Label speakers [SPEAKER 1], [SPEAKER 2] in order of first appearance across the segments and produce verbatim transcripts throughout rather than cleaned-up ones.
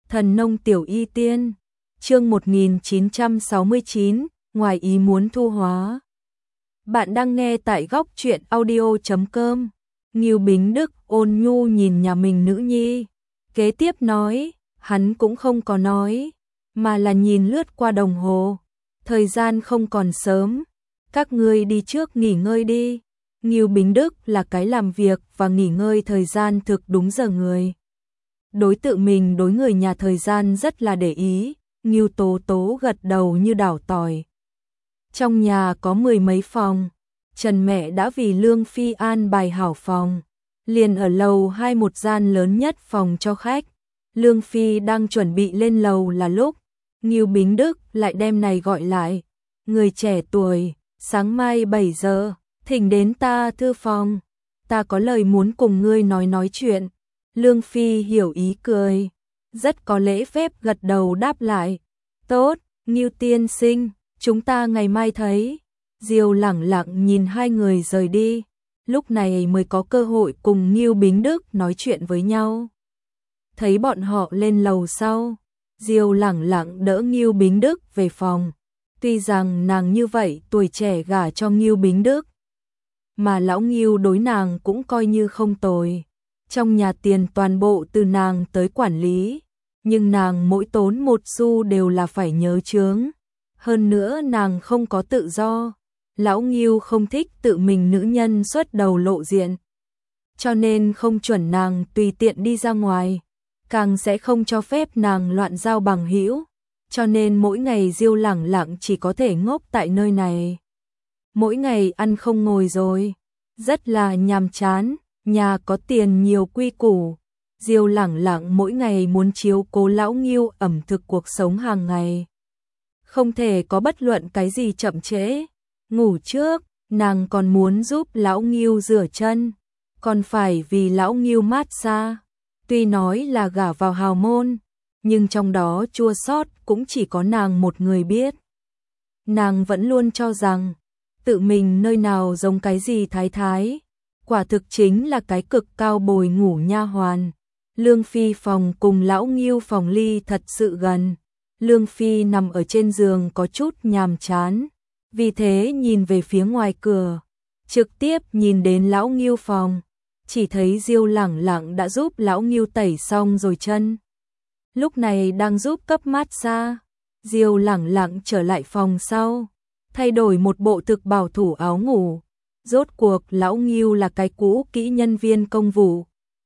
[SPEAKER 1] Thần nông tiểu y tiên, chương một nghìn chín trăm sáu mươi chín, ngoài ý muốn thu hóa. Bạn đang nghe tại góc truyện audio chấm com. Ngưu Bính Đức ôn nhu nhìn nhà mình nữ nhi, kế tiếp nói, hắn cũng không có nói, mà là nhìn lướt qua đồng hồ. Thời gian không còn sớm, các ngươi đi trước nghỉ ngơi đi. Ngưu Bính Đức là cái làm việc và nghỉ ngơi thời gian thực đúng giờ người. Đối tự mình đối người nhà thời gian rất là để ý, Ngưu Tố Tố gật đầu như đảo tỏi. Trong nhà có mười mấy phòng, Trần mẹ đã vì Lương Phi an bài hảo phòng, liền ở lầu hai một gian lớn nhất phòng cho khách. Lương Phi đang chuẩn bị lên lầu là lúc Ngưu Bính Đức lại đem này gọi lại, người trẻ tuổi, sáng mai bảy giờ, thỉnh đến ta thư phòng, ta có lời muốn cùng ngươi nói nói chuyện. Lương Phi hiểu ý cười, rất có lễ phép gật đầu đáp lại, tốt, Ngưu tiên sinh, chúng ta ngày mai thấy. Diêu lẳng lặng nhìn hai người rời đi, lúc này mới có cơ hội cùng Ngưu Bính Đức nói chuyện với nhau. Thấy bọn họ lên lầu sau, Diêu lẳng lặng đỡ Ngưu Bính Đức về phòng, tuy rằng nàng như vậy tuổi trẻ gả cho Ngưu Bính Đức, mà lão Ngưu đối nàng cũng coi như không tồi. Trong nhà tiền toàn bộ từ nàng tới quản lý, nhưng nàng mỗi tốn một xu đều là phải nhớ chướng. Hơn nữa nàng không có tự do, lão Ngưu không thích tự mình nữ nhân xuất đầu lộ diện, cho nên không chuẩn nàng tùy tiện đi ra ngoài, càng sẽ không cho phép nàng loạn giao bằng hữu, cho nên mỗi ngày Diêu lẳng lặng chỉ có thể ngốc tại nơi này. Mỗi ngày ăn không ngồi rồi, rất là nhàm chán. Nhà có tiền nhiều quy củ, Diêu lẳng lặng mỗi ngày muốn chiếu cố lão Ngưu ẩm thực cuộc sống hàng ngày. Không thể có bất luận cái gì chậm trễ. Ngủ trước, nàng còn muốn giúp lão Ngưu rửa chân, còn phải vì lão Ngưu mát xa. Tuy nói là gả vào hào môn, nhưng trong đó chua xót cũng chỉ có nàng một người biết. Nàng vẫn luôn cho rằng, tự mình nơi nào giống cái gì thái thái. Quả thực chính là cái cực cao bồi ngủ nha hoàn. Lương Phi phòng cùng lão Ngưu phòng ly thật sự gần. Lương Phi nằm ở trên giường có chút nhàm chán, vì thế nhìn về phía ngoài cửa, trực tiếp nhìn đến lão Ngưu phòng, chỉ thấy Diêu lẳng lặng đã giúp lão Ngưu tẩy xong rồi chân. Lúc này đang giúp cấp mát xa. Diêu lẳng lặng trở lại phòng sau, thay đổi một bộ thực bảo thủ áo ngủ. Rốt cuộc lão Ngưu là cái cũ kỹ nhân viên công vụ,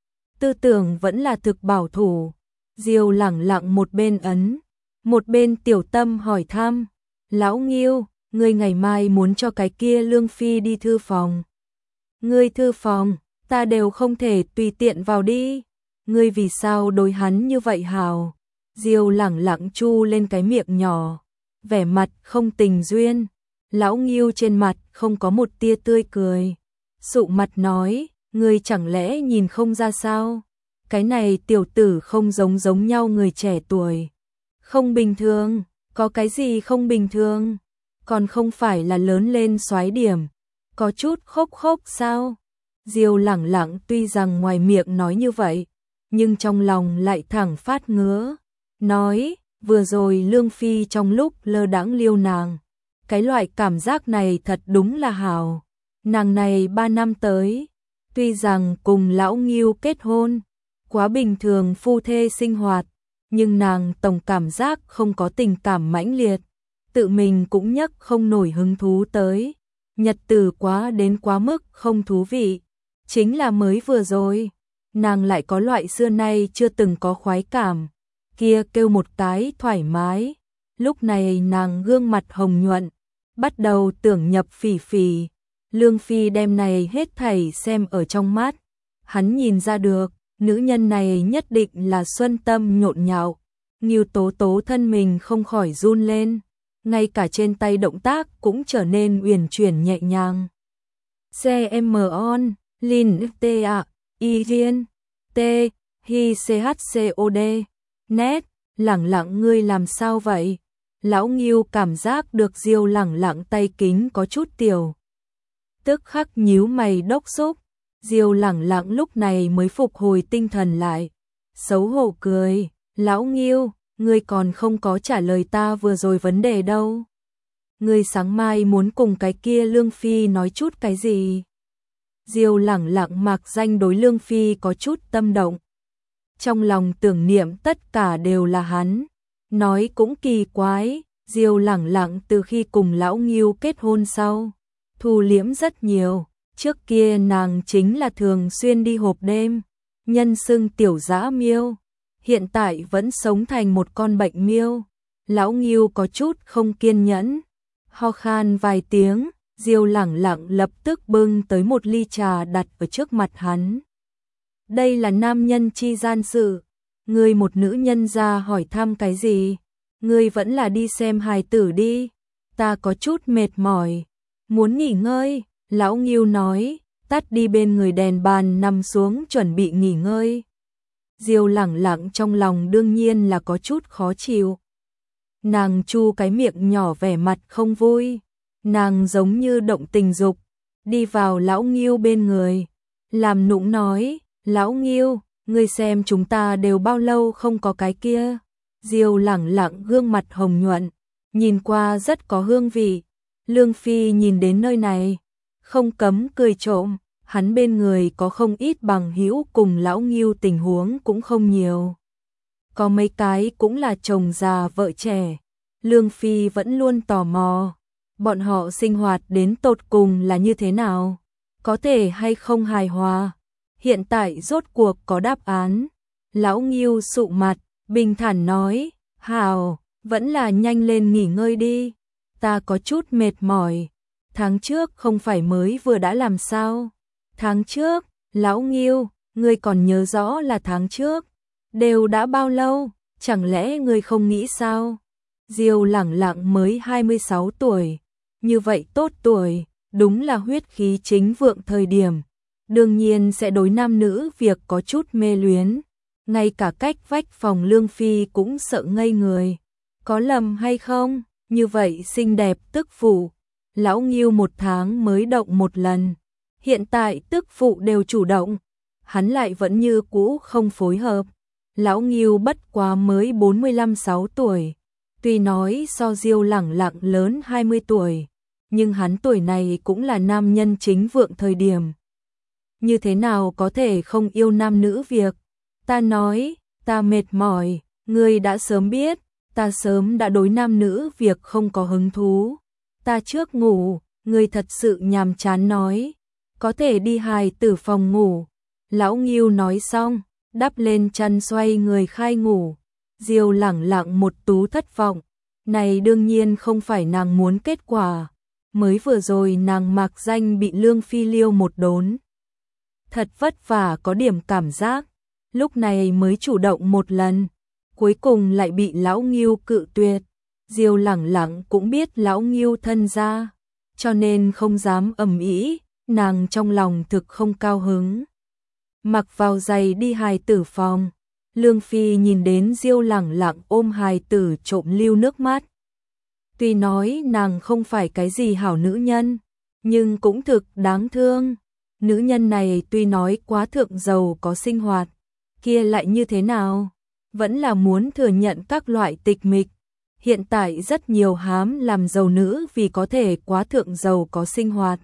[SPEAKER 1] tư tưởng vẫn là thực bảo thủ. Diêu lẳng lặng một bên ấn, một bên tiểu tâm hỏi thăm, lão Ngưu, ngươi ngày mai muốn cho cái kia Lương Phi đi thư phòng. Ngươi thư phòng, ta đều không thể tùy tiện vào đi, ngươi vì sao đối hắn như vậy hào? Diêu lẳng lặng chu lên cái miệng nhỏ, vẻ mặt không tình duyên. Lão Ngưu trên mặt không có một tia tươi cười, sụ mặt nói, ngươi chẳng lẽ nhìn không ra sao? Cái này tiểu tử không giống giống nhau người trẻ tuổi. Không bình thường, có cái gì không bình thường? Còn không phải là lớn lên soái điểm, có chút khốc khốc sao? Diêu lẳng lặng tuy rằng ngoài miệng nói như vậy, nhưng trong lòng lại thẳng phát ngứa. Nói, vừa rồi Lương Phi trong lúc lơ đãng liêu nàng. Cái loại cảm giác này thật đúng là hảo. Nàng này ba năm tới, tuy rằng cùng lão Ngưu kết hôn, quá bình thường phu thê sinh hoạt, nhưng nàng tổng cảm giác không có tình cảm mãnh liệt, tự mình cũng nhấc không nổi hứng thú tới. Nhật tử quá đến quá mức không thú vị. Chính là mới vừa rồi, nàng lại có loại xưa nay chưa từng có khoái cảm, kia kêu một cái thoải mái. Lúc này nàng gương mặt hồng nhuận, bắt đầu tưởng nhập Phỉ Phỉ. Lương Phi đem này hết thảy xem ở trong mắt, hắn nhìn ra được, nữ nhân này nhất định là xuân tâm nhộn nhạo. Ngưu Tố Tố thân mình không khỏi run lên, ngay cả trên tay động tác cũng trở nên uyển chuyển nhẹ nhàng. C M on, Lin T A, Y Viên, T, Hi C H C O D, Nét, lẳng lặng ngươi làm sao vậy? Lão Ngưu cảm giác được Diêu lẳng lặng tay kính có chút tiểu, tức khắc nhíu mày đốc xúc. Diêu lẳng lặng lúc này mới phục hồi tinh thần lại, xấu hổ cười, Lão Ngưu, ngươi còn không có trả lời ta vừa rồi vấn đề đâu. Ngươi sáng mai muốn cùng cái kia Lương Phi nói chút cái gì? Diêu Lẳng Lặng mặc danh đối Lương Phi có chút tâm động. Trong lòng tưởng niệm tất cả đều là hắn. Nói cũng kỳ quái, Diêu Lẳng Lặng từ khi cùng Lão Ngưu kết hôn sau, thu liễm rất nhiều. Trước kia nàng chính là thường xuyên đi hộp đêm, nhân xưng tiểu dã miêu. Hiện tại vẫn sống thành một con bệnh miêu. Lão Ngưu có chút không kiên nhẫn, ho khan vài tiếng, Diêu Lẳng Lặng lập tức bưng tới một ly trà đặt ở trước mặt hắn. Đây là nam nhân chi gian sự, ngươi một nữ nhân ra hỏi thăm cái gì? Ngươi vẫn là đi xem hài tử đi, ta có chút mệt mỏi, muốn nghỉ ngơi. Lão Ngưu nói, tắt đi bên người đèn bàn nằm xuống chuẩn bị nghỉ ngơi. Diêu Lẳng Lặng trong lòng đương nhiên là có chút khó chịu. Nàng chu cái miệng nhỏ vẻ mặt không vui, nàng giống như động tình dục, đi vào Lão Ngưu bên người, làm nũng nói, Lão Ngưu, ngươi xem chúng ta đều bao lâu không có cái kia. Diêu Lẳng Lặng gương mặt hồng nhuận, nhìn qua rất có hương vị. Lương Phi nhìn đến nơi này, không cấm cười trộm, hắn bên người có không ít bằng hữu cùng Lão Ngưu tình huống cũng không nhiều. Có mấy cái cũng là chồng già vợ trẻ. Lương Phi vẫn luôn tò mò, bọn họ sinh hoạt đến tột cùng là như thế nào, có thể hay không hài hòa. Hiện tại rốt cuộc có đáp án. Lão Ngưu sụ mặt, bình thản nói, hào, vẫn là nhanh lên nghỉ ngơi đi, ta có chút mệt mỏi. Tháng trước không phải mới vừa đã làm sao? Tháng trước, Lão Ngưu, ngươi còn nhớ rõ là tháng trước? Đều đã bao lâu, chẳng lẽ ngươi không nghĩ sao? Diêu Lẳng Lặng mới hai mươi sáu tuổi, như vậy tốt tuổi, đúng là huyết khí chính vượng thời điểm. Đương nhiên sẽ đối nam nữ việc có chút mê luyến. Ngay cả cách vách phòng Lương Phi cũng sợ ngây người. Có lầm hay không? Như vậy xinh đẹp tức phụ. Lão Ngưu một tháng mới động một lần. Hiện tại tức phụ đều chủ động. Hắn lại vẫn như cũ không phối hợp. Lão Ngưu bất quá mới bốn mươi lăm sáu tuổi. Tuy nói so Diêu Lẳng Lặng lớn hai mươi tuổi. Nhưng hắn tuổi này cũng là nam nhân chính vượng thời điểm. Như thế nào có thể không yêu nam nữ việc? Ta nói, ta mệt mỏi, ngươi đã sớm biết, ta sớm đã đối nam nữ việc không có hứng thú. Ta trước ngủ, ngươi thật sự nhàm chán nói, có thể đi hài tử phòng ngủ. Lão Ngưu nói xong, đắp lên chăn xoay người khai ngủ. Diêu Lẳng Lặng một tú thất vọng, này đương nhiên không phải nàng muốn kết quả. Mới vừa rồi nàng mặc danh bị Lương Phi liêu một đốn. Thật vất vả có điểm cảm giác, lúc này mới chủ động một lần, cuối cùng lại bị Lão Ngưu cự tuyệt. Diêu Lẳng Lặng cũng biết Lão Ngưu thân gia, cho nên không dám ầm ĩ, nàng trong lòng thực không cao hứng. Mặc vào giày đi hài tử phòng, Lương Phi nhìn đến Diêu Lẳng Lặng ôm hài tử trộm lưu nước mắt. Tuy nói nàng không phải cái gì hảo nữ nhân, nhưng cũng thực đáng thương. Nữ nhân này tuy nói quá thượng giàu có sinh hoạt, kia lại như thế nào? Vẫn là muốn thừa nhận các loại tịch mịch. Hiện tại rất nhiều hám làm giàu nữ vì có thể quá thượng giàu có sinh hoạt.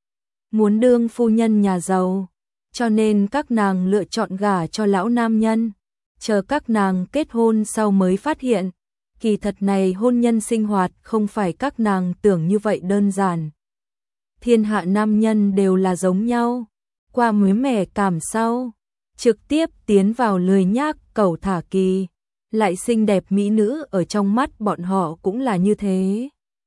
[SPEAKER 1] Muốn đương phu nhân nhà giàu, cho nên các nàng lựa chọn gả cho lão nam nhân. Chờ các nàng kết hôn sau mới phát hiện, kỳ thật này hôn nhân sinh hoạt không phải các nàng tưởng như vậy đơn giản. Thiên hạ nam nhân đều là giống nhau, qua mới mẻ cảm sau, trực tiếp tiến vào lười nhác cẩu thả kỳ, lại xinh đẹp mỹ nữ ở trong mắt bọn họ cũng là như thế.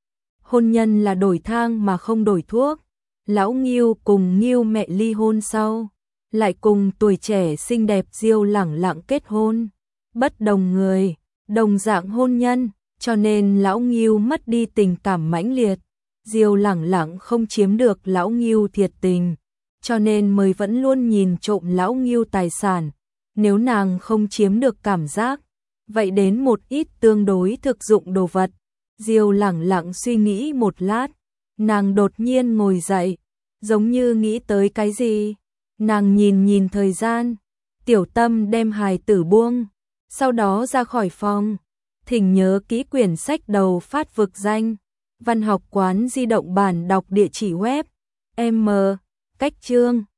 [SPEAKER 1] Hôn nhân là đổi thang mà không đổi thuốc. Lão Ngưu cùng Ngưu mẹ ly hôn sau, lại cùng tuổi trẻ xinh đẹp Diêu Lẳng Lặng kết hôn. Bất đồng người, đồng dạng hôn nhân, cho nên Lão Ngưu mất đi tình cảm mãnh liệt. Diêu Lẳng Lặng không chiếm được Lão Ngưu thiệt tình, cho nên mới vẫn luôn nhìn trộm Lão Ngưu tài sản. Nếu nàng không chiếm được cảm giác, vậy đến một ít tương đối thực dụng đồ vật. Diêu Lẳng Lặng suy nghĩ một lát, nàng đột nhiên ngồi dậy, giống như nghĩ tới cái gì. Nàng nhìn nhìn thời gian, tiểu tâm đem hài tử buông, sau đó ra khỏi phòng. Thỉnh nhớ kỹ quyển sách đầu phát vực danh. Văn học quán di động bản đọc địa chỉ web. M. Cách chương